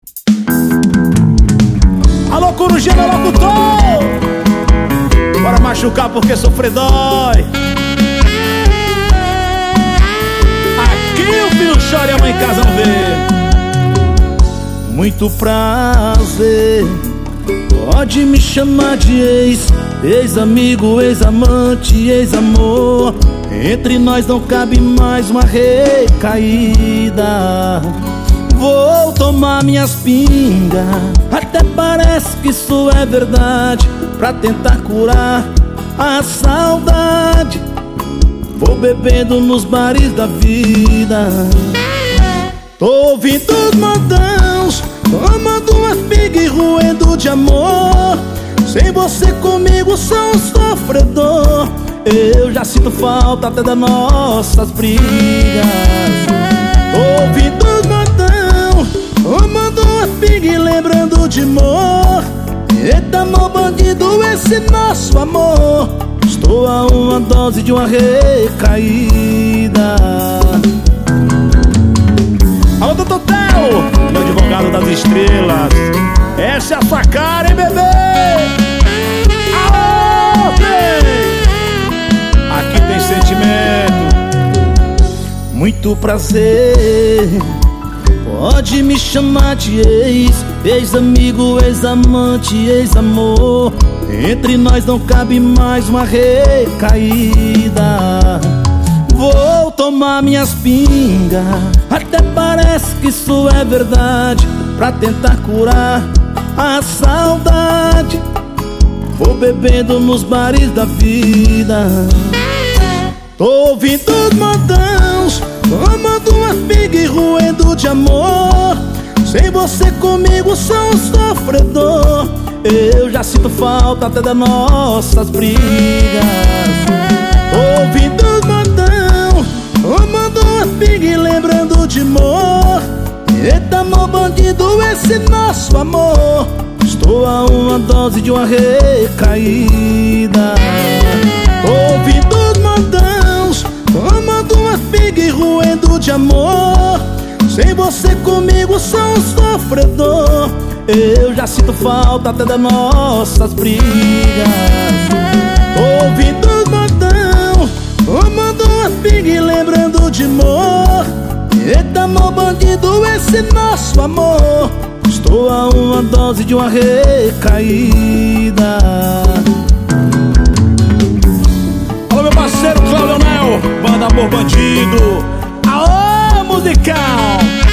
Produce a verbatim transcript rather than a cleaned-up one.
Alô, Corujinha, meu locutor! Bora machucar porque sofrer dói. Aqui o filho chora e a mãe em casa não vê. Muito prazer, pode me chamar de ex, ex-amigo, ex-amante, ex-amor. Entre nós não cabe mais uma recaída. Vou tomar minhas pingas, até parece que isso é verdade, pra tentar curar a saudade. Vou bebendo nos bares da vida. Tô ouvindo os modãos, tomando umas pingas e roendo de amor. Sem você comigo sou um sofredor. Eu já sinto falta até das nossas brigas. Tô ouvindo os modãos, tomando umas pingas e lembrando de amor. Eita, meu bandido, esse nosso amor. Estou a uma dose de uma recaída. Alô, doutor Theo, meu advogado das estrelas. Essa é a sua cara, hein, bebê? Aô, bem! Aqui tem sentimento. Muito prazer, pode me chamar de ex, ex-amigo, ex-amante, ex-amor. Entre nós não cabe mais uma recaída. Vou tomar minhas pingas, até parece que isso é verdade, pra tentar curar a saudade. Vou bebendo nos bares da vida. Tô ouvindo os modãos, tomando umas pingas e roendo de amor. Sem você comigo sou um sofredor. Eu já sinto falta até das nossas brigas. Tô ouvindo os modãos, tomando umas pingas e lembrando de amor. Eita, meu bandido, esse nosso amor. Estou a uma dose de uma recaída. Tô ouvindo os modãos, tomando umas pingas e roendo de amor. Sem você comigo sou um sofredor. Eu já sinto falta até das nossas brigas. Tô ouvindo os modãos, tomando umas pingas e lembrando de amor. Eita, meu bandido, esse nosso amor. Estou a uma dose de uma recaída. Alô, meu parceiro Cláudio Nel, banda Amor Bandido. Aô, musical!